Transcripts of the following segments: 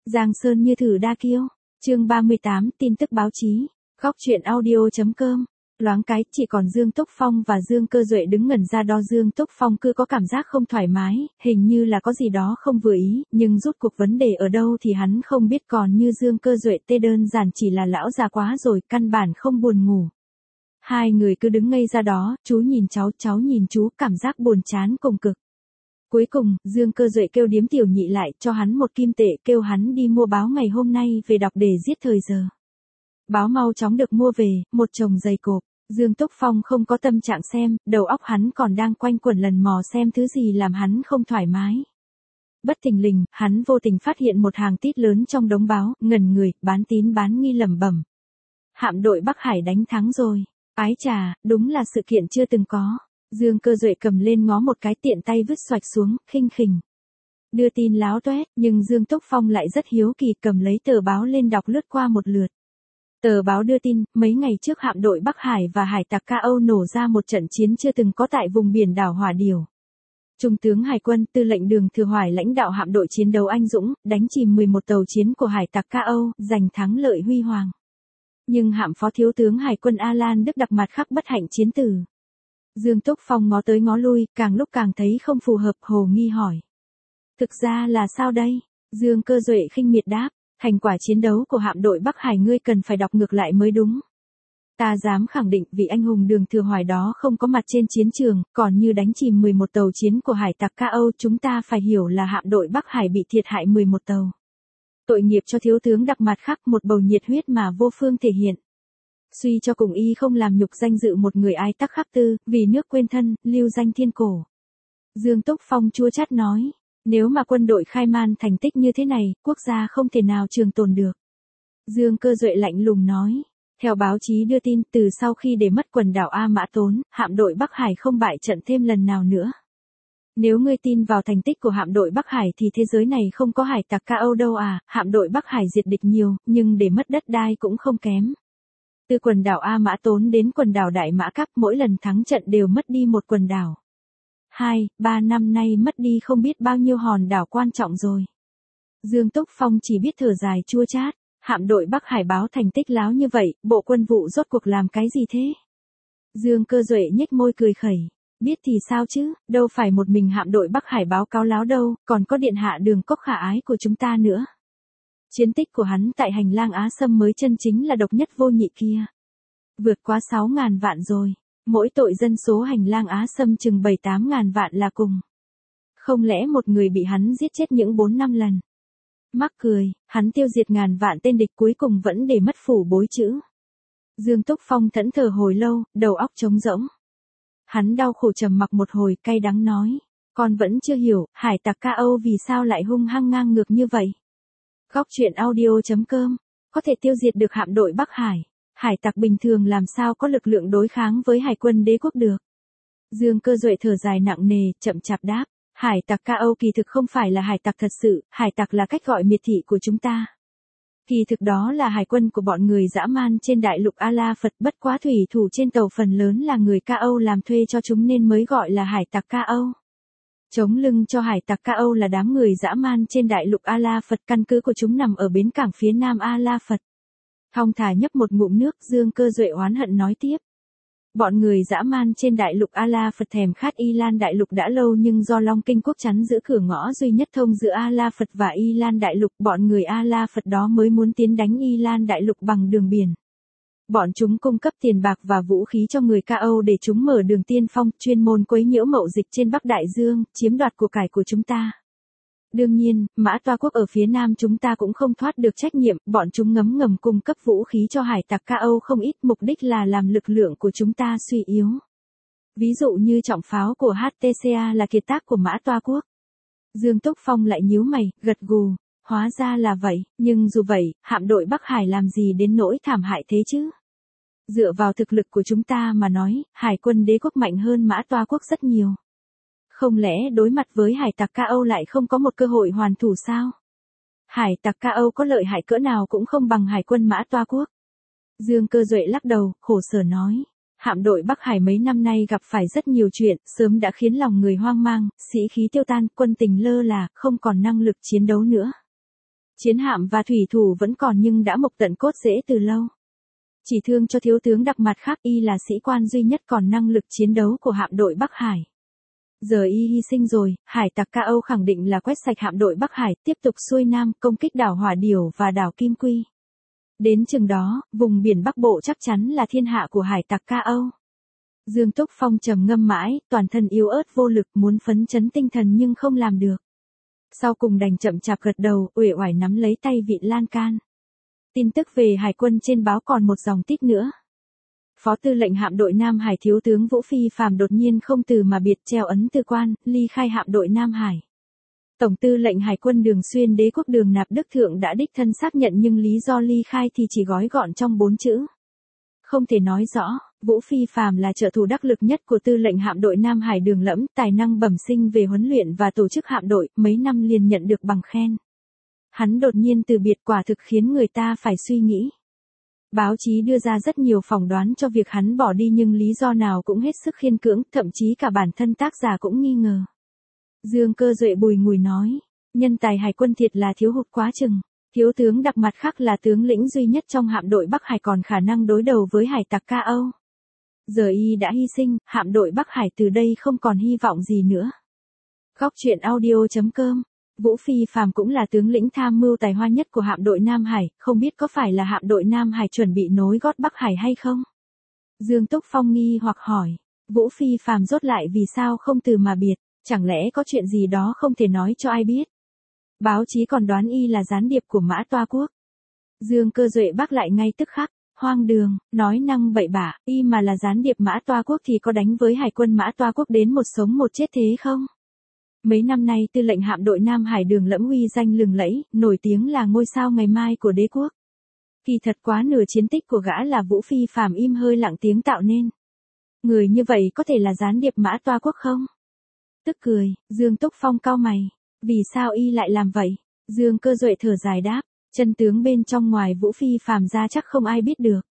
Giang Sơn như thử đa kiêu. Chương 38, tin tức báo chí. Góc truyện audio.com. Loáng cái, chỉ còn Dương Túc Phong và Dương Cơ Duệ đứng ngẩn ra đó. Dương Túc Phong cứ có cảm giác không thoải mái, hình như là có gì đó không vừa ý, nhưng rốt cuộc vấn đề ở đâu thì hắn không biết, còn như Dương Cơ Duệ tê đơn giản chỉ là lão già quá rồi, căn bản không buồn ngủ. Hai người cứ đứng ngây ra đó, chú nhìn cháu nhìn chú, cảm giác buồn chán cùng cực. Cuối cùng, Dương Cơ Duệ kêu điếm tiểu nhị lại, cho hắn 1 kim tệ, kêu hắn đi mua báo ngày hôm nay về đọc để giết thời giờ. Báo mau chóng được mua về, một chồng dày cộp. Dương Túc Phong không có tâm trạng xem, đầu óc hắn còn đang quanh quẩn lần mò xem thứ gì làm hắn không thoải mái. Bất thình lình, hắn vô tình phát hiện một hàng tít lớn trong đống báo, ngẩn người, bán tín bán nghi lẩm bẩm. Hạm đội Bắc Hải đánh thắng rồi. Ái chà, đúng là sự kiện chưa từng có. Dương Cơ Duệ cầm lên ngó một cái, tiện tay vứt xoạch xuống, khinh khỉnh. Đưa tin láo toét, nhưng Dương Túc Phong lại rất hiếu kỳ, cầm lấy tờ báo lên đọc lướt qua một lượt. Tờ báo đưa tin, mấy ngày trước hạm đội Bắc Hải và hải tặc Ca Âu nổ ra một trận chiến chưa từng có tại vùng biển đảo Hỏa Điểu. Trung tướng Hải quân Tư lệnh Đường Thừa Hoài lãnh đạo hạm đội chiến đấu anh dũng, đánh chìm 11 tàu chiến của hải tặc Ca Âu, giành thắng lợi huy hoàng. Nhưng hạm phó thiếu tướng Hải quân Alan Đức đặc mặt khắc bất hạnh chiến tử. Dương Túc Phong ngó tới ngó lui, càng lúc càng thấy không phù hợp, hồ nghi hỏi. Thực ra là sao đây? Dương Cơ Duệ khinh miệt đáp. Thành quả chiến đấu của hạm đội Bắc Hải ngươi cần phải đọc ngược lại mới đúng. Ta dám khẳng định vị anh hùng Đường Thừa Hoài đó không có mặt trên chiến trường, còn như đánh chìm 11 tàu chiến của hải tặc Ca Âu, chúng ta phải hiểu là hạm đội Bắc Hải bị thiệt hại 11 tàu. Tội nghiệp cho thiếu tướng đặc mặt khắc, một bầu nhiệt huyết mà vô phương thể hiện. Suy cho cùng y không làm nhục danh dự một người ai tắc khắc tư, vì nước quên thân, lưu danh thiên cổ. Dương Túc Phong chua chát nói. Nếu mà quân đội khai man thành tích như thế này, quốc gia không thể nào trường tồn được. Dương Cơ Duệ lạnh lùng nói. Theo báo chí đưa tin, từ sau khi để mất quần đảo A Mã Tốn, hạm đội Bắc Hải không bại trận thêm lần nào nữa. Nếu ngươi tin vào thành tích của hạm đội Bắc Hải thì thế giới này không có hải tặc Ca Âu đâu à, hạm đội Bắc Hải diệt địch nhiều, nhưng để mất đất đai cũng không kém. Từ quần đảo A Mã Tốn đến quần đảo Đại Mã Cắp, mỗi lần thắng trận đều mất đi một quần đảo. 2-3 năm nay mất đi không biết bao nhiêu hòn đảo quan trọng rồi. Dương Túc Phong chỉ biết thở dài chua chát, hạm đội Bắc Hải báo thành tích láo như vậy, bộ quân vụ rốt cuộc làm cái gì thế? Dương Cơ Duệ nhếch môi cười khẩy, biết thì sao chứ, đâu phải một mình hạm đội Bắc Hải báo cáo láo đâu, còn có điện hạ Đường Cốc khả ái của chúng ta nữa. Chiến tích của hắn tại hành lang Á Sâm mới chân chính là độc nhất vô nhị kia. Vượt quá 6.000 vạn rồi. Mỗi tội dân số hành lang Á Sâm chừng 7-8 ngàn vạn là cùng. Không lẽ một người bị hắn giết chết những 4-5 lần? Mắc cười, hắn tiêu diệt ngàn vạn tên địch cuối cùng vẫn để mất phủ bối chữ. Dương Túc Phong thẫn thờ hồi lâu, đầu óc trống rỗng. Hắn đau khổ trầm mặc một hồi, cay đắng nói. Con vẫn chưa hiểu, hải tặc Ca Âu vì sao lại hung hăng ngang ngược như vậy? Góc truyện audio.com. Có thể tiêu diệt được hạm đội Bắc Hải. Hải tặc bình thường làm sao có lực lượng đối kháng với hải quân đế quốc được. Dương Cơ Duệ thở dài nặng nề, chậm chạp đáp. Hải tặc Ca Âu kỳ thực không phải là hải tặc thật sự, hải tặc là cách gọi miệt thị của chúng ta. Kỳ thực đó là hải quân của bọn người dã man trên đại lục A-La Phật, bất quá thủy thủ trên tàu phần lớn là người Ca Âu làm thuê cho chúng nên mới gọi là hải tặc Ca Âu. Chống lưng cho hải tặc Ca Âu là đám người dã man trên đại lục A-La Phật, căn cứ của chúng nằm ở bến cảng phía nam A-La Phật. Thong thả nhấp một ngụm nước, Dương Cơ Duệ oán hận nói tiếp. Bọn người dã man trên đại lục A-La Phật thèm khát Y Lan đại lục đã lâu, nhưng do Long Kinh quốc chắn giữ cửa ngõ duy nhất thông giữa A-La Phật và Y Lan đại lục, bọn người A-La Phật đó mới muốn tiến đánh Y Lan đại lục bằng đường biển. Bọn chúng cung cấp tiền bạc và vũ khí cho người Ca Âu để chúng mở đường tiên phong, chuyên môn quấy nhiễu mậu dịch trên Bắc Đại Dương, chiếm đoạt của cải của chúng ta. Đương nhiên, Mã Toa quốc ở phía nam chúng ta cũng không thoát được trách nhiệm, bọn chúng ngấm ngầm cung cấp vũ khí cho hải tặc Ca Âu không ít, mục đích là làm lực lượng của chúng ta suy yếu. Ví dụ như trọng pháo của HTCA là kiệt tác của Mã Toa quốc. Dương Túc Phong lại nhíu mày, gật gù, hóa ra là vậy, nhưng dù vậy, hạm đội Bắc Hải làm gì đến nỗi thảm hại thế chứ? Dựa vào thực lực của chúng ta mà nói, hải quân đế quốc mạnh hơn Mã Toa quốc rất nhiều. Không lẽ đối mặt với hải tặc Ca Âu lại không có một cơ hội hoàn thủ sao? Hải tặc Ca Âu có lợi hại cỡ nào cũng không bằng hải quân Mã Toa quốc. Dương Cơ Duệ lắc đầu, khổ sở nói. Hạm đội Bắc Hải mấy năm nay gặp phải rất nhiều chuyện, sớm đã khiến lòng người hoang mang, sĩ khí tiêu tan, quân tình lơ là, không còn năng lực chiến đấu nữa. Chiến hạm và thủy thủ vẫn còn nhưng đã mục tận cốt rễ từ lâu. Chỉ thương cho thiếu tướng Đặc Mặt khác, y là sĩ quan duy nhất còn năng lực chiến đấu của hạm đội Bắc Hải. Giờ y hy sinh rồi, hải tặc Ca Âu khẳng định là quét sạch hạm đội Bắc Hải, tiếp tục xuôi nam, công kích đảo Hỏa Điểu và đảo Kim Quy. Đến chừng đó, vùng biển Bắc Bộ chắc chắn là thiên hạ của hải tặc Ca Âu. Dương Túc Phong trầm ngâm mãi, toàn thân yếu ớt vô lực, muốn phấn chấn tinh thần nhưng không làm được. Sau cùng đành chậm chạp gật đầu, uể oải nắm lấy tay vịn lan can. Tin tức về hải quân trên báo còn một dòng tít nữa. Phó tư lệnh hạm đội Nam Hải thiếu tướng Vũ Phi Phàm đột nhiên không từ mà biệt treo ấn tư quan, ly khai hạm đội Nam Hải. Tổng tư lệnh Hải quân Đường Xuyên Đế quốc Đường Nạp Đức Thượng đã đích thân xác nhận nhưng lý do ly khai thì chỉ gói gọn trong 4 chữ. Không thể nói rõ, Vũ Phi Phàm là trợ thủ đắc lực nhất của tư lệnh hạm đội Nam Hải Đường Lẫm, tài năng bẩm sinh về huấn luyện và tổ chức hạm đội, mấy năm liền nhận được bằng khen. Hắn đột nhiên từ biệt quả thực khiến người ta phải suy nghĩ. Báo chí đưa ra rất nhiều phỏng đoán cho việc hắn bỏ đi nhưng lý do nào cũng hết sức khiên cưỡng, thậm chí cả bản thân tác giả cũng nghi ngờ. Dương Cơ Duệ bùi ngùi nói, nhân tài hải quân thiệt là thiếu hụt quá chừng. Thiếu tướng Đặc Mặt khác là tướng lĩnh duy nhất trong hạm đội Bắc Hải còn khả năng đối đầu với hải tặc Ca Âu. Giờ y đã hy sinh, hạm đội Bắc Hải từ đây không còn hy vọng gì nữa. Góc truyện audio.com. Vũ Phi Phàm cũng là tướng lĩnh tham mưu tài hoa nhất của hạm đội Nam Hải, không biết có phải là hạm đội Nam Hải chuẩn bị nối gót Bắc Hải hay không? Dương Túc Phong nghi hoặc hỏi, Vũ Phi Phàm rốt lại vì sao không từ mà biệt, chẳng lẽ có chuyện gì đó không thể nói cho ai biết? Báo chí còn đoán y là gián điệp của Mã Toa Quốc. Dương Cơ Duệ bác lại ngay tức khắc, hoang đường, nói năng bậy bạ, y mà là gián điệp Mã Toa Quốc thì có đánh với hải quân Mã Toa Quốc đến một sống một chết thế không? Mấy năm nay tư lệnh hạm đội Nam Hải Đường Lẫm uy danh lừng lẫy, nổi tiếng là ngôi sao ngày mai của đế quốc. Kỳ thật quá nửa chiến tích của gã là Vũ Phi Phàm im hơi lặng tiếng tạo nên. Người như vậy có thể là gián điệp Mã Toa Quốc không? Tức cười, Dương Túc Phong cau mày. Vì sao y lại làm vậy? Dương Cơ Duệ thở dài đáp, chân tướng bên trong ngoài Vũ Phi Phàm ra chắc không ai biết được.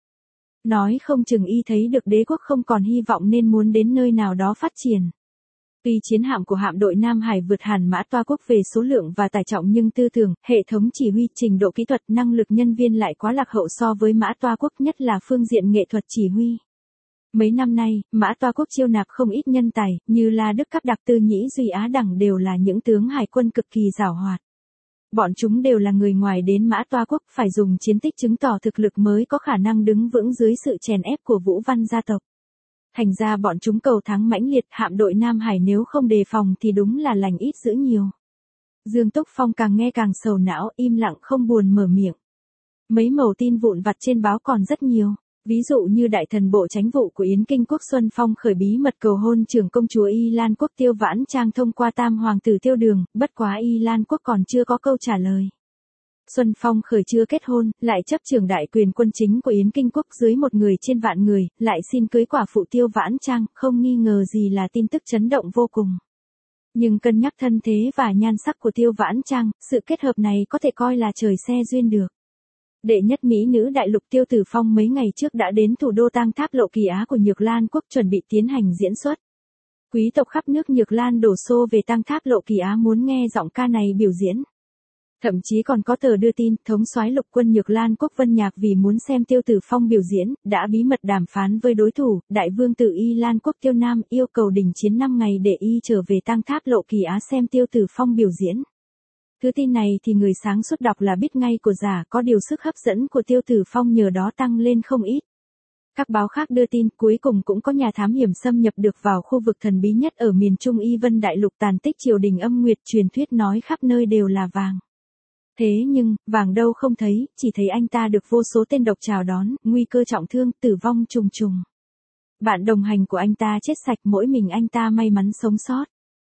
Nói không chừng y thấy được đế quốc không còn hy vọng nên muốn đến nơi nào đó phát triển. Tuy chiến hạm của hạm đội Nam Hải vượt hẳn Mã Toa Quốc về số lượng và tải trọng nhưng tư tưởng, hệ thống chỉ huy, trình độ kỹ thuật, năng lực nhân viên lại quá lạc hậu so với Mã Toa Quốc, nhất là phương diện nghệ thuật chỉ huy. Mấy năm nay, Mã Toa Quốc chiêu nạp không ít nhân tài, như La Đức Cáp Đặc Tư Nhĩ Duy Á Đẳng đều là những tướng hải quân cực kỳ giàu hoạt. Bọn chúng đều là người ngoài đến Mã Toa Quốc, phải dùng chiến tích chứng tỏ thực lực mới có khả năng đứng vững dưới sự chèn ép của Vũ Văn gia tộc. Thành ra bọn chúng cầu thắng mãnh liệt, hạm đội Nam Hải nếu không đề phòng thì đúng là lành ít dữ nhiều. Dương Túc Phong càng nghe càng sầu não, im lặng không buồn mở miệng. Mấy mẩu tin vụn vặt trên báo còn rất nhiều. Ví dụ như đại thần bộ chánh vụ của Yến Kinh Quốc Xuân Phong khởi bí mật cầu hôn trưởng công chúa Y Lan Quốc Tiêu Vãn Trang thông qua tam hoàng tử Tiêu Đường, bất quá Y Lan Quốc còn chưa có câu trả lời. Xuân Phong khởi chưa kết hôn, lại chấp trưởng đại quyền quân chính của Yến Kinh Quốc dưới một người trên vạn người, lại xin cưới quả phụ Tiêu Vãn Trang, không nghi ngờ gì là tin tức chấn động vô cùng. Nhưng cân nhắc thân thế và nhan sắc của Tiêu Vãn Trang, sự kết hợp này có thể coi là trời xe duyên được. Đệ nhất mỹ nữ đại lục Tiêu Tử Phong mấy ngày trước đã đến thủ đô Tang Tháp Lộ Kỳ Á của Nhược Lan Quốc chuẩn bị tiến hành diễn xuất. Quý tộc khắp nước Nhược Lan đổ xô về Tang Tháp Lộ Kỳ Á muốn nghe giọng ca này biểu diễn. Thậm chí còn có tờ đưa tin, thống soái lục quân Nhược Lan Quốc Vân Nhạc vì muốn xem Tiêu Tử Phong biểu diễn, đã bí mật đàm phán với đối thủ, đại vương tử Y Lan Quốc Tiêu Nam, yêu cầu đình chiến 5 ngày để y trở về Tang Tháp Lộ Kỳ Á xem Tiêu Tử Phong biểu diễn. Thứ tin này thì người sáng suốt đọc là biết ngay của giả, có điều sức hấp dẫn của Tiêu Tử Phong nhờ đó tăng lên không ít. Các báo khác đưa tin cuối cùng cũng có nhà thám hiểm xâm nhập được vào khu vực thần bí nhất ở miền Trung Y Vân Đại Lục, tàn tích triều đình âm nguyệt, truyền thuyết nói khắp nơi đều là vàng. Thế nhưng, vàng đâu không thấy, chỉ thấy anh ta được vô số tên độc chào đón, nguy cơ trọng thương, tử vong trùng trùng. Bạn đồng hành của anh ta chết sạch, mỗi mình anh ta may mắn sống sót.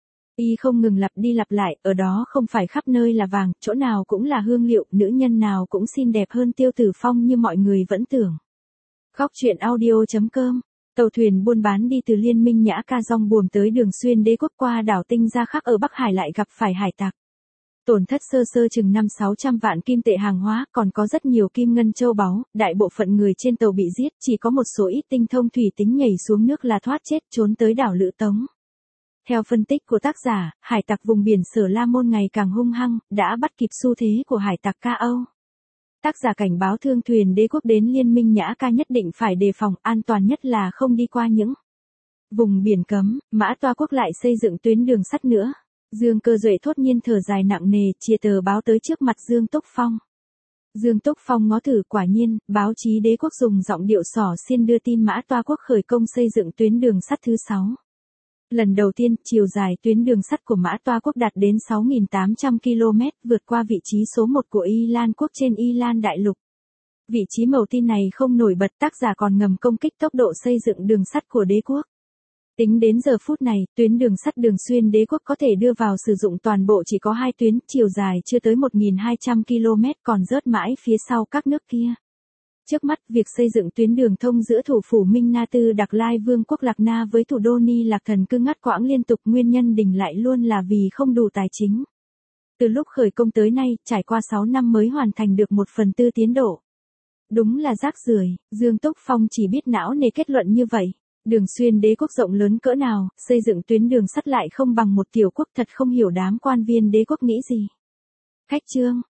Y không ngừng lặp đi lặp lại, ở đó không phải khắp nơi là vàng, chỗ nào cũng là hương liệu, nữ nhân nào cũng xinh đẹp hơn Tiêu Tử Phong như mọi người vẫn tưởng. Góc truyện audio.com. Tàu thuyền buôn bán đi từ Liên Minh Nhã Ca Dong buồm tới Đường Xuyên Đế quốc qua đảo Tinh Gia Khắc ở Bắc Hải lại gặp phải hải tặc. Tổn thất sơ sơ chừng 500-600 vạn kim tệ hàng hóa, còn có rất nhiều kim ngân châu báu, đại bộ phận người trên tàu bị giết, chỉ có một số ít tinh thông thủy tính nhảy xuống nước là thoát chết, trốn tới đảo Lữ Tống. Theo phân tích của tác giả, hải tặc vùng biển Sở La Môn ngày càng hung hăng, đã bắt kịp xu thế của hải tặc Ca Âu. Tác giả cảnh báo thương thuyền đế quốc đến Liên minh Nhã Ca nhất định phải đề phòng, an toàn nhất là không đi qua những vùng biển cấm. Mã Toa quốc lại xây dựng tuyến đường sắt nữa. Dương Cơ Duệ thốt nhiên thở dài nặng nề, chia tờ báo tới trước mặt Dương Túc Phong. Dương Túc Phong ngó thử, quả nhiên, báo chí đế quốc dùng giọng điệu xỏ xiên đưa tin Mã Toa quốc khởi công xây dựng tuyến đường sắt thứ 6. Lần đầu tiên, chiều dài tuyến đường sắt của Mã Toa quốc đạt đến 6.800 km, vượt qua vị trí số 1 của Y Lan quốc trên Y Lan đại lục. Vị trí màu tin này không nổi bật, tác giả còn ngầm công kích tốc độ xây dựng đường sắt của đế quốc. Tính đến giờ phút này, tuyến đường sắt Đường Xuyên đế quốc có thể đưa vào sử dụng toàn bộ chỉ có 2 tuyến, chiều dài chưa tới 1.200 km, còn rớt mãi phía sau các nước kia. Trước mắt, việc xây dựng tuyến đường thông giữa thủ phủ Minh Na Tư Đặc Lai Vương quốc Lạc Na với thủ đô Ni Lạc Thần cứ ngắt quãng liên tục, nguyên nhân đình lại luôn là vì không đủ tài chính. Từ lúc khởi công tới nay, trải qua 6 năm mới hoàn thành được 1/4 tiến độ. Đúng là rác rưởi, Dương Túc Phong chỉ biết não nề kết luận như vậy. Đường Xuyên đế quốc rộng lớn cỡ nào, xây dựng tuyến đường sắt lại không bằng một tiểu quốc, thật không hiểu đám quan viên đế quốc nghĩ gì. Khách chương